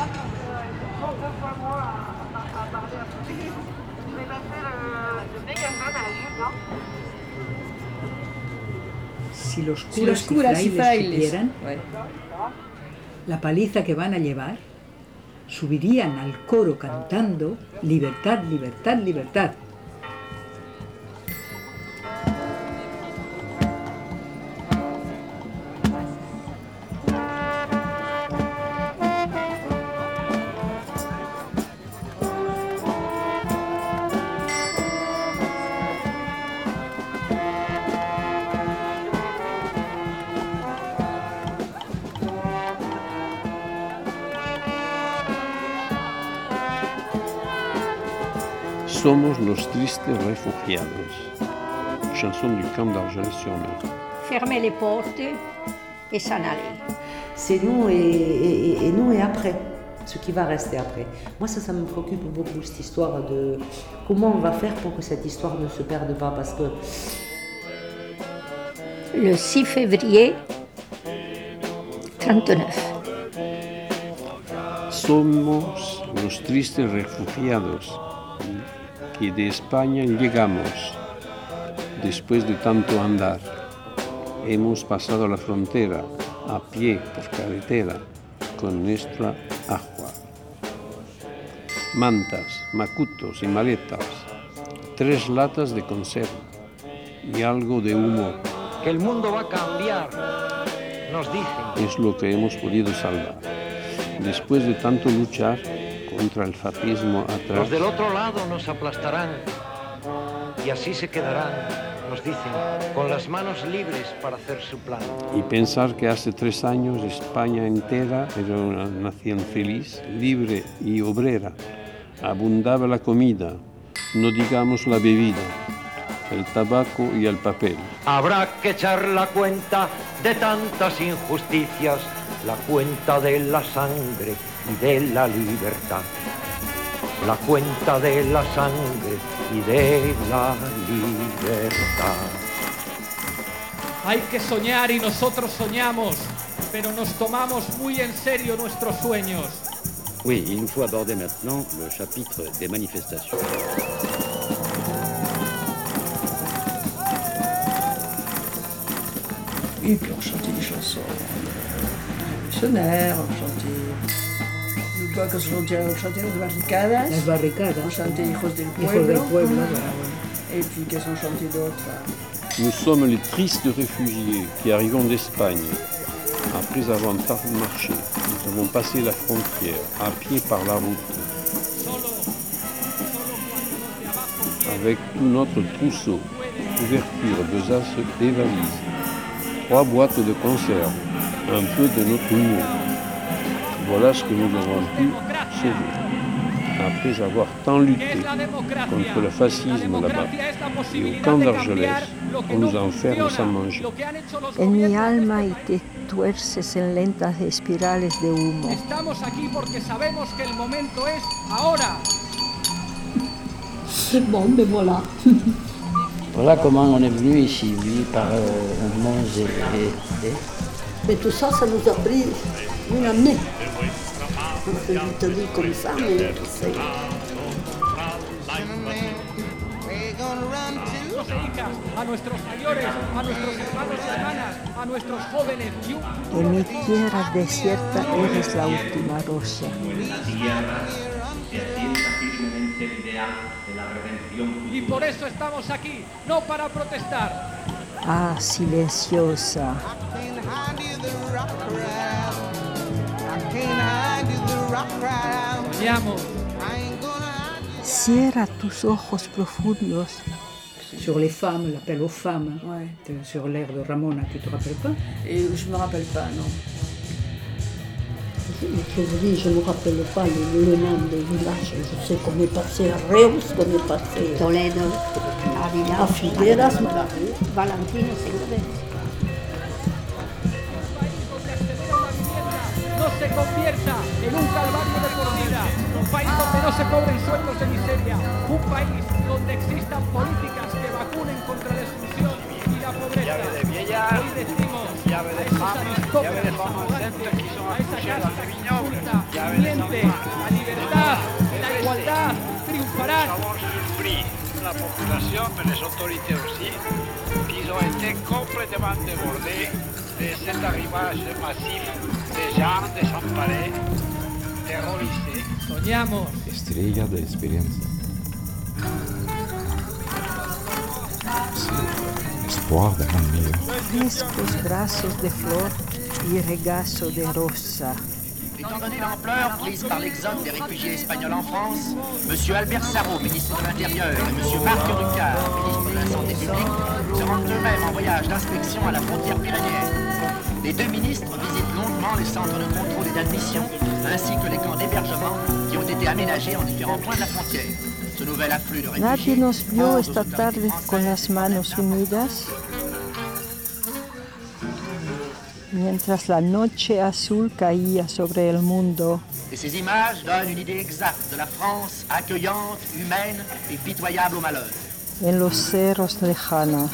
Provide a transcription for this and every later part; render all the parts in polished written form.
Si los curas y frailes supieran la paliza que van a llevar, subirían al coro cantando libertad, libertad, libertad. Somos los tristes refugiados. Chanson du camp d'Argelès-sur-Mer. Fermez les portes et s'en aller. C'est nous et nous et après, ce qui va rester après. Moi, ça me préoccupe beaucoup, cette histoire de comment on va faire pour que cette histoire ne se perde pas, parce que... Le 6 février 39. Somos los tristes refugiados que de España llegamos después de tanto andar. Hemos pasado la frontera a pie por carretera con nuestra agua. Mantas, macutos y maletas, 3 latas de conserva y algo de humo. Que el mundo va a cambiar, nos dicen. Es lo que hemos podido salvar. Después de tanto luchar contra el fascismo atrás. Los del otro lado nos aplastarán y así se quedarán, nos dicen, con las manos libres para hacer su plan. Y pensar que hace 3 años España entera era una nación feliz, libre y obrera. Abundaba la comida, no digamos la bebida, el tabaco y el papel. Habrá que echar la cuenta de tantas injusticias, la cuenta de la sangre y de la libertad. La cuenta de la sangre y de la libertad. Hay que soñar y nosotros soñamos, pero nos tomamos muy en serio nuestros sueños. Oui, il nous faut aborder maintenant le chapitre des manifestations. Et puis on chantait des chansons révolutionnaires, on chantait... Quand on chantait Las barricadas. On chantait Hijos del Pueblo. Et puis qu'est-ce qu'on chantait d'autre? Nous sommes les tristes réfugiés qui arrivons d'Espagne. Après avoir marché, nous avons passé la frontière à pied par la route. Avec tout notre trousseau, couverture, besace et valises. 3 boîtes de conserve, un peu de notre humour. Voilà ce que nous avons pu sauver. Après avoir tant lutté contre le fascisme là-bas et au camp d'Argelès, on nous enferme sans manger. En mi alma y te tuerces en lentas espirales de humo. Estamos aquí porque sabemos que el momento es ahora. Bon, ben voilà. Voilà comment on est venu ici, lui, par Mons et... Mais tout ça, ça nous a pris une année. On peut te dire comme ça, mais c'est... A nuestros mayores, a nuestros hermanos y hermanas, a nuestros jóvenes. En mi tierra desierta eres la última rosa. Y por eso estamos aquí, no para protestar. Ah, silenciosa. Soñamos. Cierra tus ojos profundos. Sur les femmes, l'appel aux femmes, sur l'air de Ramona, tu te rappelles pas? Et je me rappelle pas, non. Je vous dis, je ne me rappelle pas le nom des villages. Je sais qu'on est passé à Reus, qu'on est passé Toledo, à Figueras, Valentino, Segura. No se convierta en un calvario de por vida, un país donde no se cobren sueldos de miseria, un país donde existan políticas que vacunen contra la exclusión y la pobreza. Hoy decimos a esos aristócratas, a esa la libertad, la igualdad triunfarán. Nous avons surpris la population, mais les autorités aussi, qui ont été complètement débordés de cet arrivage massif de gens désemparés, terrorisés. Soñamos. Estrella de esperanza. Sí, espoir d'un monde meilleur. Frescos brazos de flor y regazo de rosa. Étant donné l'ampleur prise par l'exode des réfugiés espagnols en France, M. Albert Sarraut, ministre de l'Intérieur, et M. Marc Rucard, ministre de la Santé publique, se rendent eux-mêmes en voyage d'inspection à la frontière pyrénéenne. Les deux ministres visitent longuement les centres de contrôle et d'admission, ainsi que les camps d'hébergement qui ont été aménagés en différents points de la frontière. Ce nouvel afflux de réfugiés... Nadie nos vio esta tarde con las manos unidas, mientras la noche azul caía sobre el mundo. Et ces images donnent une idée exacte de la France accueillante, humaine et pitoyable au malheur. En los cerros lejanos.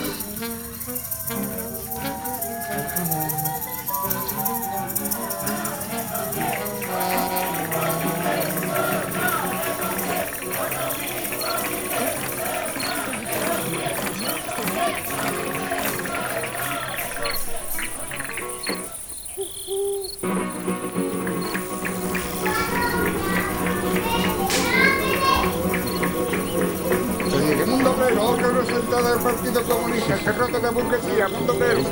Del Partido Comunista, cerrado de burguesía, mundo obrero.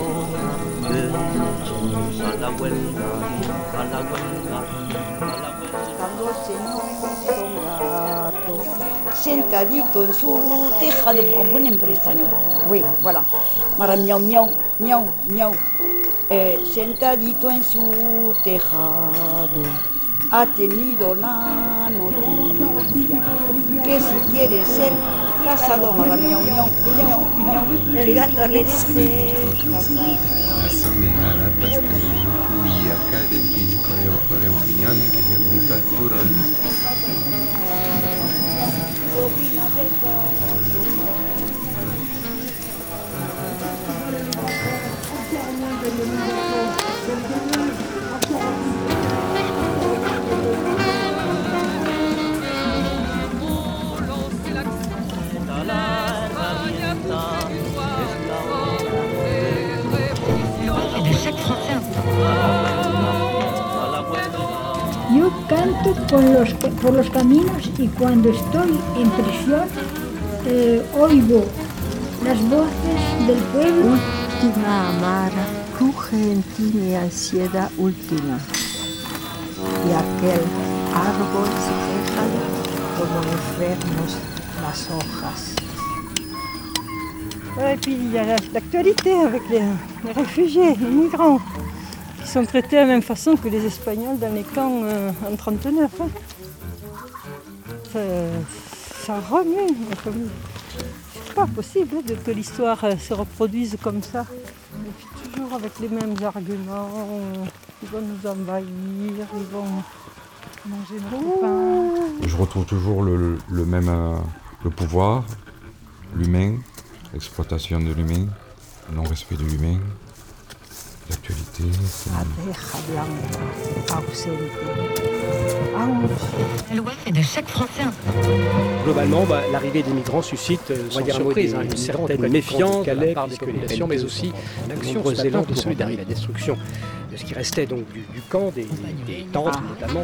Sentadito en su tejado, vous comprenez un peu l'espagnol? Oui, voilà. Mara miau, miau, miau, miau. Sentadito en su tejado, ha tenido la noticia que si quiere ser casado, mara miau, miau, miau, miau, el gato le dice Asomea la pastelina y acá del pin coreo un piñón que ya me facturan. Yo canto por los caminos y cuando estoy en prisión oigo las voces del pueblo. Última amara, cruje en ti mi ansiedad última. Y aquel árbol se queja como enfermos las hojas. Et puis il y a l'actualité avec les réfugiés, les migrants, qui sont traités de la même façon que les Espagnols dans les camps en 1939. Ça remue. C'est pas possible que l'histoire se reproduise comme ça. Et puis toujours avec les mêmes arguments. Ils vont nous envahir, ils vont manger notre pain. Je retrouve toujours le même le pouvoir, l'humain, l'exploitation de l'humain, le non-respect de l'humain, l'actualité. Abeja blanca, ausente. L'Ouest est de chaque Français. Globalement, l'arrivée des migrants suscite sans surprise une certaine méfiance de la part des populations, mais aussi de nombreux élans de solidarité. La destruction de ce qui restait donc du camp, des tentes notamment.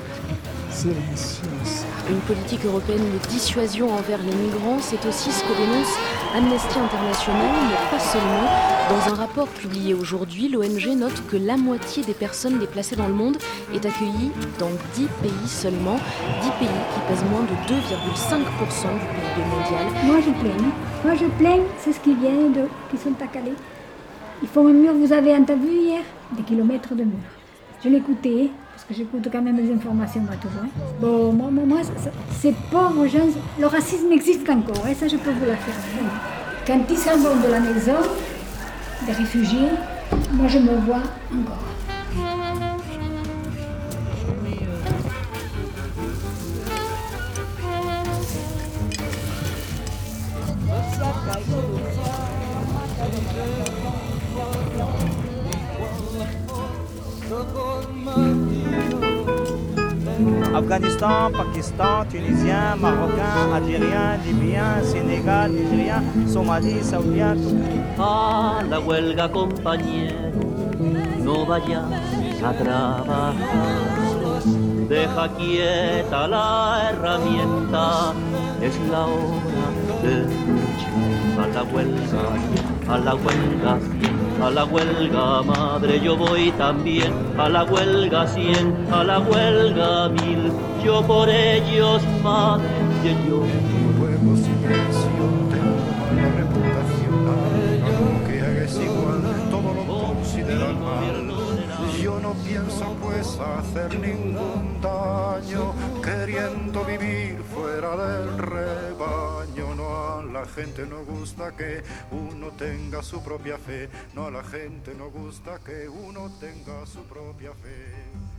Une politique européenne de dissuasion envers les migrants, c'est aussi ce que dénonce Amnesty International, mais pas seulement. Dans un rapport publié aujourd'hui, l'ONG note que la moitié des personnes déplacées dans le monde est accueillie dans 10 pays seulement, 10 pays qui pèsent moins de 2,5% du PIB mondial. Moi je plains, c'est ce qui vient qui sont à Calais. Ils font un mur, vous avez entendu hier, des kilomètres de mur. Je l'écoutais, parce que j'écoute quand même les informations à tout va. Bon, moi, ces pauvres gens, le racisme existe encore, ça je peux vous l'affirmer. Quand ils s'en vont de la maison, des réfugiés, moi je me vois encore. Afghanistan, Pakistan, Tunisien, Marocain, Algérien, Libyen, Sénégal, Nigérien, Somalie, Saoudien. A la huelga, compañero, no vayas a trabajar. Deja quieta la herramienta, es la hora de luchar. A la huelga, a la huelga, a la huelga, madre, yo voy también. A la huelga 100, a la huelga 1000, yo por ellos, madre, yo. Juego silencio, tengo mala reputación, algo que hagas igual, todo lo consideran mal. Yo no pienso pues hacer ningún daño, queriendo vivir fuera del rebaño. No, a la gente no gusta que uno tenga su propia fe, no, a la gente no gusta que uno tenga su propia fe.